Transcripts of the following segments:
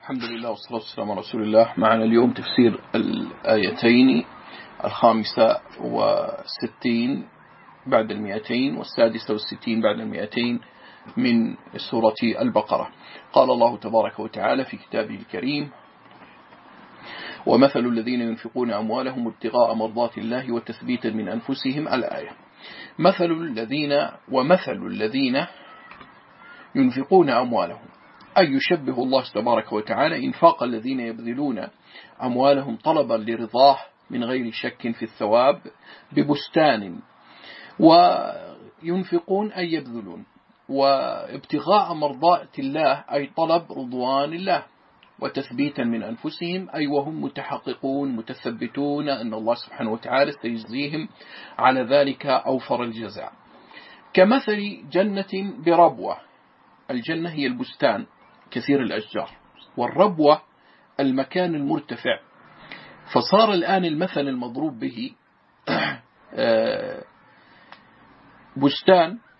الحمد لله والصلاة والسلام على رسول الله. معنا اليوم تفسير الآيتين 65 بعد 200 و66 بعد 200 من سورة البقرة. قال الله تبارك وتعالى في كتابه الكريم: ومثل الذين ينفقون أموالهم ابتغاء مرضات الله وتثبيتا من أنفسهم. الآية. ومثل الذين ينفقون أموالهم، أي يشبه الله تبارك وتعالى إنفاق الذين يبذلون أموالهم طلبا لرضاه من غير شك في الثواب ببستان، وينفقون أي يبذلون، وابتغاء مرضات الله أي طلب رضوان الله، وتثبيتا من أنفسهم أي وهم متحققون متثبتون أن الله سبحانه وتعالى سيجزيهم على ذلك أوفر الجزاء. كمثل جنة بربوة، الجنة هي البستان كثير الأشجار، والربوة المكان المرتفع. فصار الآن المثل المضروب به بستان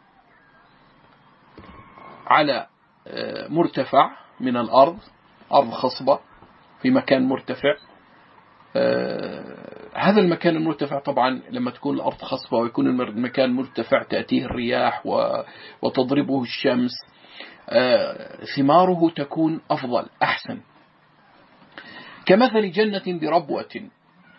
على مرتفع من الأرض، أرض خصبة في مكان مرتفع. هذا المكان المرتفع طبعا لما تكون الأرض خصبة ويكون المكان مرتفع تأتيه الرياح وتضربه الشمس، ثماره تكون أفضل أحسن. كمثل جنة بربوة،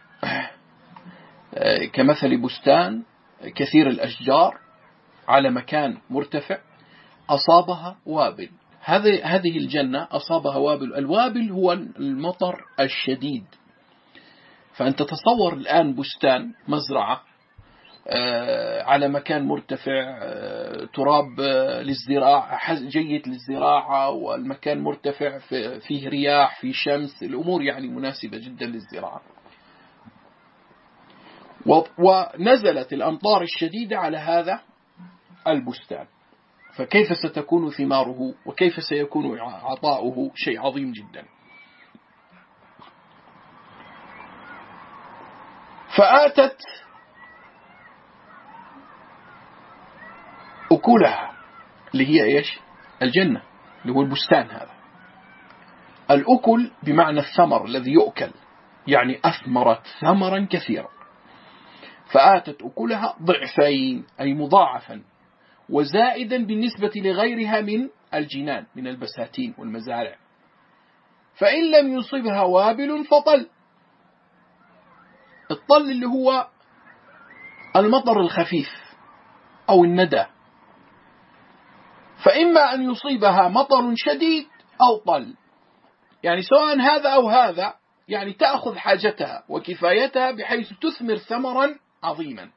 كمثل بستان كثير الأشجار على مكان مرتفع أصابها وابل. هذه الجنة أصابها وابل. الوابل هو المطر الشديد. فأنت تصور الآن بستان مزرعة على مكان مرتفع، تراب للزراعة جيد للزراعة، والمكان مرتفع فيه رياح فيه شمس، الأمور يعني مناسبة جدا للزراعة. ونزلت الأمطار الشديدة على هذا البستان، فكيف ستكون ثماره وكيف سيكون عطاؤه؟ شيء عظيم جدا. فآتت أكلها، اللي هي إيش؟ الجنة، اللي هو البستان. هذا الأكل بمعنى الثمر الذي يؤكل، يعني أثمرت ثمرا كثيرا. فآتت أكلها ضعفين أي مضاعفا، وزائدا بالنسبة لغيرها من الجنان من البساتين والمزارع. فإن لم يصبها وابل فطل. الطل اللي هو المطر الخفيف أو الندى. فإما أن يصيبها مطر شديد أو طل، يعني سواء هذا أو هذا، يعني تأخذ حاجتها وكفايتها بحيث تثمر ثمرا عظيما.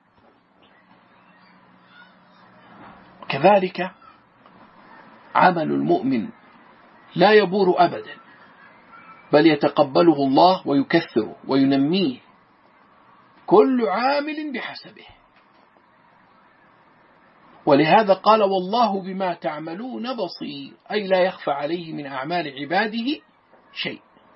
كذلك عمل المؤمن لا يبور أبدا، بل يتقبله الله ويكثره وينميه، كل عامل بحسبه. ولهذا قال: والله بما تعملون بصير، أي لا يخفى عليه من أعمال عباده شيء.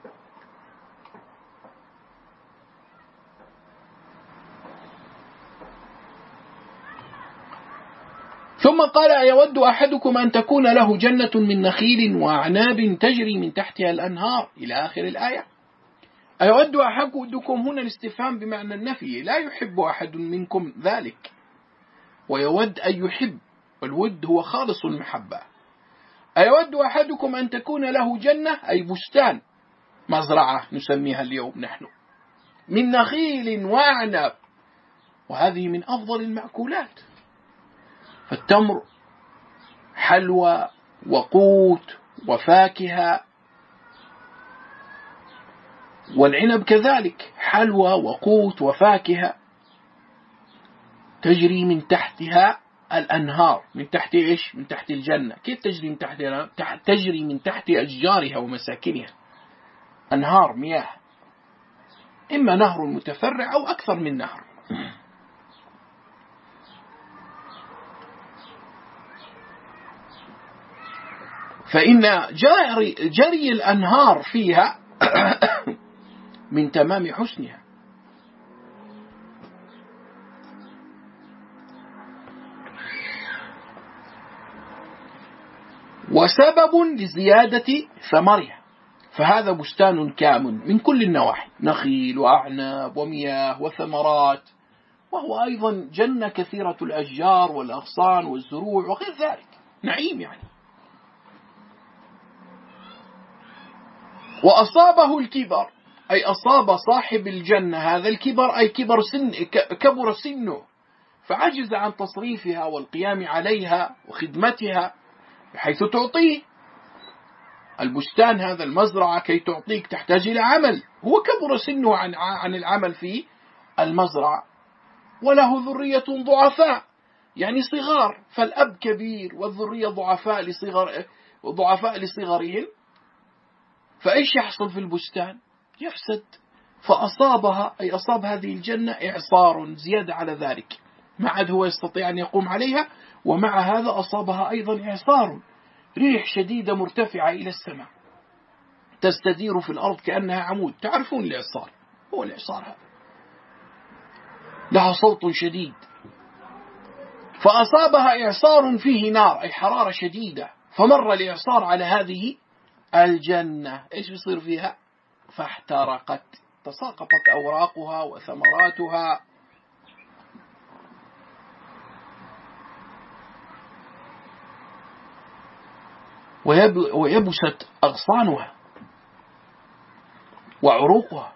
ثم قال: أيود أحدكم أن تكون له جنة من نخيل وأعناب تجري من تحتها الأنهار، إلى آخر الآية. أيود أحدكم هنا الاستفهام بمعنى النفي، لا يحب أحد منكم ذلك، ويود أن يحب، والود هو خالص المحبة. أيود أحدكم أن تكون له جنة أي بستان، مزرعة نسميها اليوم نحن، من نخيل وأعناب، وهذه من أفضل المأكولات. فالتمر حلوى وقوت وفاكهة، والعنب كذلك حلوى وقوت وفاكهة. تجري من تحتها الأنهار، من تحت إيش؟ من تحت الجنة. كيف تجري من تحتها؟ تجري من تحت أشجارها ومساكنها، أنهار مياه، إما نهر متفرع أو أكثر من نهر. فإن جري الأنهار فيها من تمام حسنها. وسبب لزيادة ثمرها، فهذا بستان كامل من كل النواحي، نخيل وأعناب ومياه وثمرات، وهو أيضا جنة كثيرة الأشجار والأغصان والزروع وغير ذلك، نعيم يعني. وأصابه الكبر، أي أصاب صاحب الجنة هذا الكبر، أي كبر سنه، فعجز عن تصريفها والقيام عليها وخدمتها بحيث تعطيه. البستان هذا المزرعة كي تعطيك تحتاج إلى عمل، هو كبر سنه عن العمل في المزرعة، وله ذرية ضعفاء يعني صغار، فالأب كبير والذرية ضعفاء لصغرهم، فإيش يحصل في البستان؟ يفسد. فأصابها، أي أصاب هذه الجنة إعصار زيادة على ذلك، ما عاد هو يستطيع أن يقوم عليها، ومع هذا أصابها أيضا إعصار، ريح شديدة مرتفعة إلى السماء تستدير في الأرض كأنها عمود. تعرفون الإعصار، هو الإعصار هذا لها صوت شديد. فأصابها إعصار فيه نار، أي حرارة شديدة، فمر الإعصار على هذه الجنة، إيش بيصير فيها؟ فاحترقت، تساقطت أوراقها وثمراتها. ويبست أغصانها وعروقها.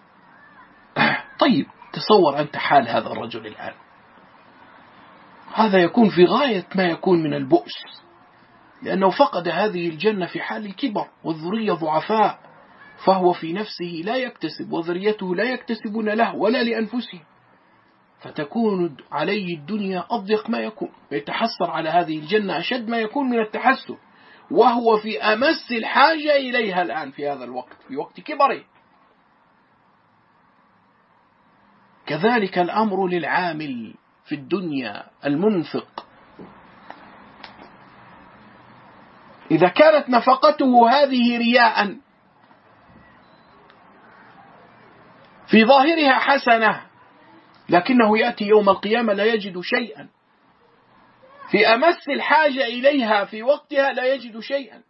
طيب تصور أنت حال هذا الرجل الآن، هذا يكون في غاية ما يكون من البؤس، لأنه فقد هذه الجنة في حال الكبر، والذرية ضعفاء، فهو في نفسه لا يكتسب، وذريته لا يكتسبون له ولا لأنفسهم، فتكون عليه الدنيا أضيق ما يكون، ويتحسر على هذه الجنة أشد ما يكون من التحسر، وهو في أمس الحاجة إليها الآن في هذا الوقت، في وقت كبره. كذلك الأمر للعامل في الدنيا المنفق، إذا كانت نفقته هذه رياء في ظاهرها حسنة، لكنه يأتي يوم القيامة لا يجد شيئا، في أمس الحاجة إليها في وقتها لا يجد شيئا.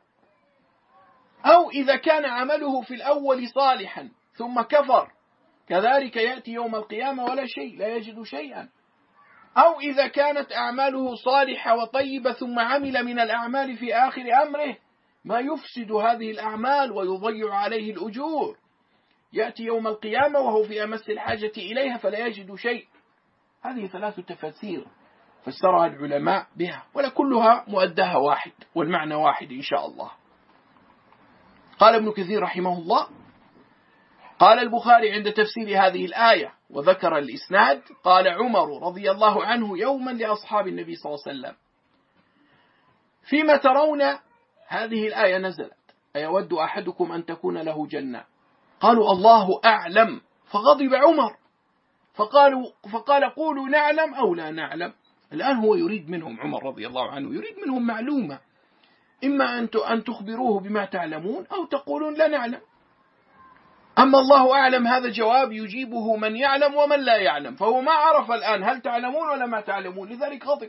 أو إذا كان عمله في الأول صالحا ثم كفر، كذلك يأتي يوم القيامة ولا شيء، لا يجد شيئا. أو إذا كانت أعماله صالحة وطيبة ثم عمل من الأعمال في آخر أمره ما يفسد هذه الأعمال ويضيع عليه الأجور، يأتي يوم القيامة وهو في أمس الحاجة إليها فلا يجد شيء. هذه 3 تفاسير فسرها العلماء بها، ولا كلها مؤداها واحد والمعنى واحد إن شاء الله. قال ابن كثير رحمه الله: قال البخاري عند تفسير هذه الآية وذكر الإسناد: قال عمر رضي الله عنه يوما لأصحاب النبي صلى الله عليه وسلم: فيما ترون هذه الآية نزلت، أيود أحدكم أن تكون له جنة؟ قالوا الله أعلم، فغضب عمر فقال قولوا نعلم أو لا نعلم. الآن هو يريد منهم، عمر رضي الله عنه يريد منهم معلومة، إما أن تخبروه بما تعلمون أو تقولون لا نعلم. أما الله أعلم هذا جواب يجيبه من يعلم ومن لا يعلم، فهو ما عرف الآن هل تعلمون ولا ما تعلمون، لذلك غضب.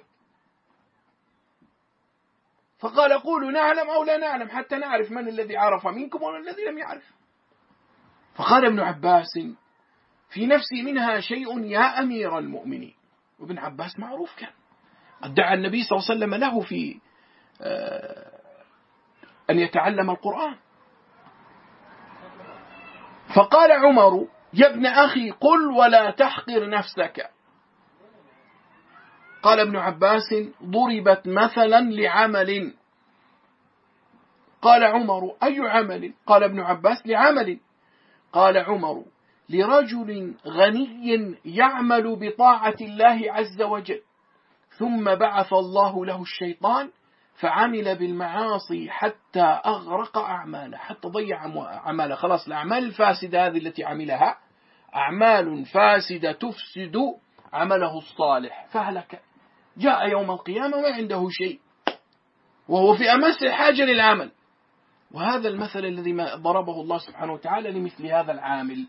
فقال قولوا نعلم أو لا نعلم حتى نعرف من الذي عرف منكم ومن الذي لم يعرف. فقال ابن عباس: في نفسي منها شيء يا أمير المؤمنين. وابن عباس معروف كان قد دعا النبي صلى الله عليه وسلم له في أن يتعلم القرآن. فقال عمر: يا ابن أخي قل ولا تحقر نفسك. قال ابن عباس: ضربت مثلا لعمل. قال عمر: أي عمل؟ قال ابن عباس: لعمل. قال عمر: لرجل غني يعمل بطاعة الله عز وجل، ثم بعث الله له الشيطان فعمل بالمعاصي حتى أغرق أعماله، حتى ضيع أعماله، خلاص الأعمال الفاسدة هذه التي عملها أعمال فاسدة تفسد عمله الصالح، فهلك. جاء يوم القيامة ما عنده شيء وهو في أمس الحاجة للعمل. وهذا المثل الذي ضربه الله سبحانه وتعالى لمثل هذا العامل.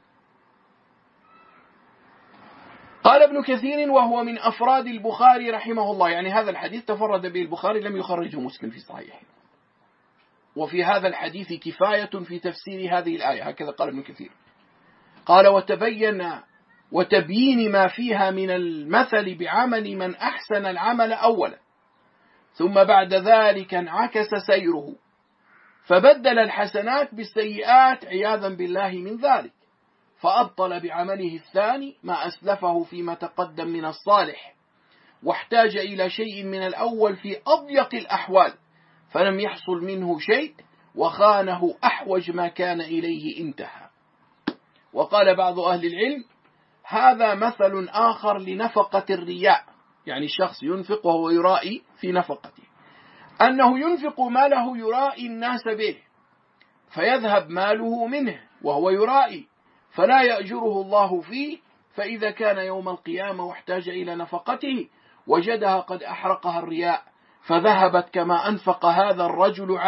قال ابن كثير: وهو من أفراد البخاري رحمه الله، يعني هذا الحديث تفرد به البخاري، لم يخرجه مسلم في صحيحه. وفي هذا الحديث كفاية في تفسير هذه الآية، هكذا قال ابن كثير. قال وتبيين ما فيها من المثل بعمل من أحسن العمل أولا، ثم بعد ذلك انعكس سيره فبدل الحسنات بالسيئات عياذا بالله من ذلك، فأبطل بعمله الثاني ما أسلفه فيما تقدم من الصالح، واحتاج إلى شيء من الأول في أضيق الأحوال فلم يحصل منه شيء، وخانه أحوج ما كان إليه انتهى. وقال بعض أهل العلم: هذا مثل آخر لنفقة الرياء، يعني الشخص ينفق وهو يرائي في نفقته، أنه ينفق ماله يرائي الناس به فيذهب ماله منه وهو يرائي فلا يأجره الله فيه، فإذا كان يوم القيامة واحتاج إلى نفقته وجدها قد أحرقها الرياء، فذهبت كما أنفق هذا الرجل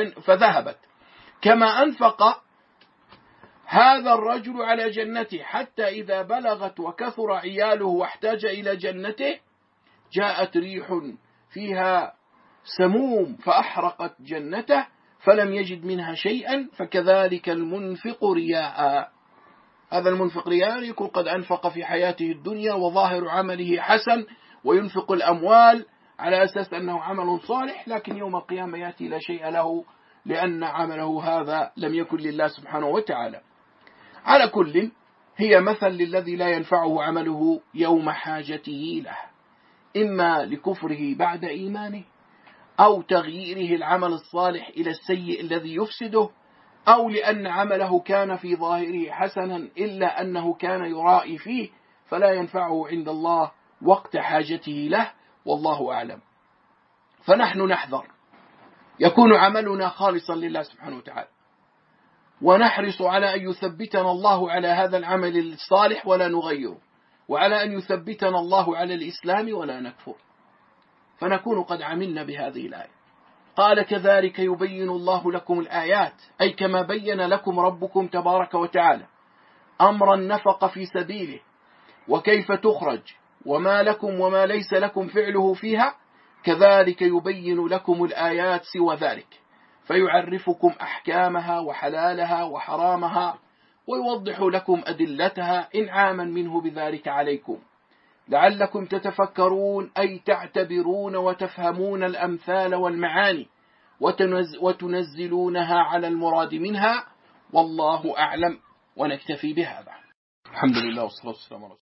على جنته، حتى إذا بلغت وكثر عياله واحتاج إلى جنته جاءت ريح فيها سموم فأحرقت جنته فلم يجد منها شيئا، فكذلك المنفق رياء. هذا المنفق رياء يكون قد أنفق في حياته الدنيا وظاهر عمله حسن وينفق الأموال على أساس أنه عمل صالح، لكن يوم القيامة يأتي لا شيء له لأن عمله هذا لم يكن لله سبحانه وتعالى. على كل هي مثل للذي لا ينفعه عمله يوم حاجته له، إما لكفره بعد إيمانه، أو تغييره العمل الصالح إلى السيء الذي يفسده، أو لأن عمله كان في ظاهره حسنا إلا أنه كان يرائي فيه فلا ينفعه عند الله وقت حاجته له، والله أعلم. فنحن نحذر يكون عملنا خالصا لله سبحانه وتعالى، ونحرص على أن يثبتنا الله على هذا العمل الصالح ولا نغيره، وعلى أن يثبتنا الله على الإسلام ولا نكفر، فنكون قد عملنا بهذه الآية. قال: كذلك يبين الله لكم الآيات، أي كما بين لكم ربكم تبارك وتعالى أمر النفق في سبيله وكيف تخرج وما لكم وما ليس لكم فعله فيها، كذلك يبين لكم الآيات سوى ذلك، فيعرفكم أحكامها وحلالها وحرامها، ويوضح لكم أدلتها إنعاما منه بذلك عليكم، لعلكم تتفكرون، أي تعتبرون وتفهمون الأمثال والمعاني وتنزلونها على المراد منها، والله أعلم. ونكتفي بهذا. الحمد لله والصلاة والسلام على رسول الله.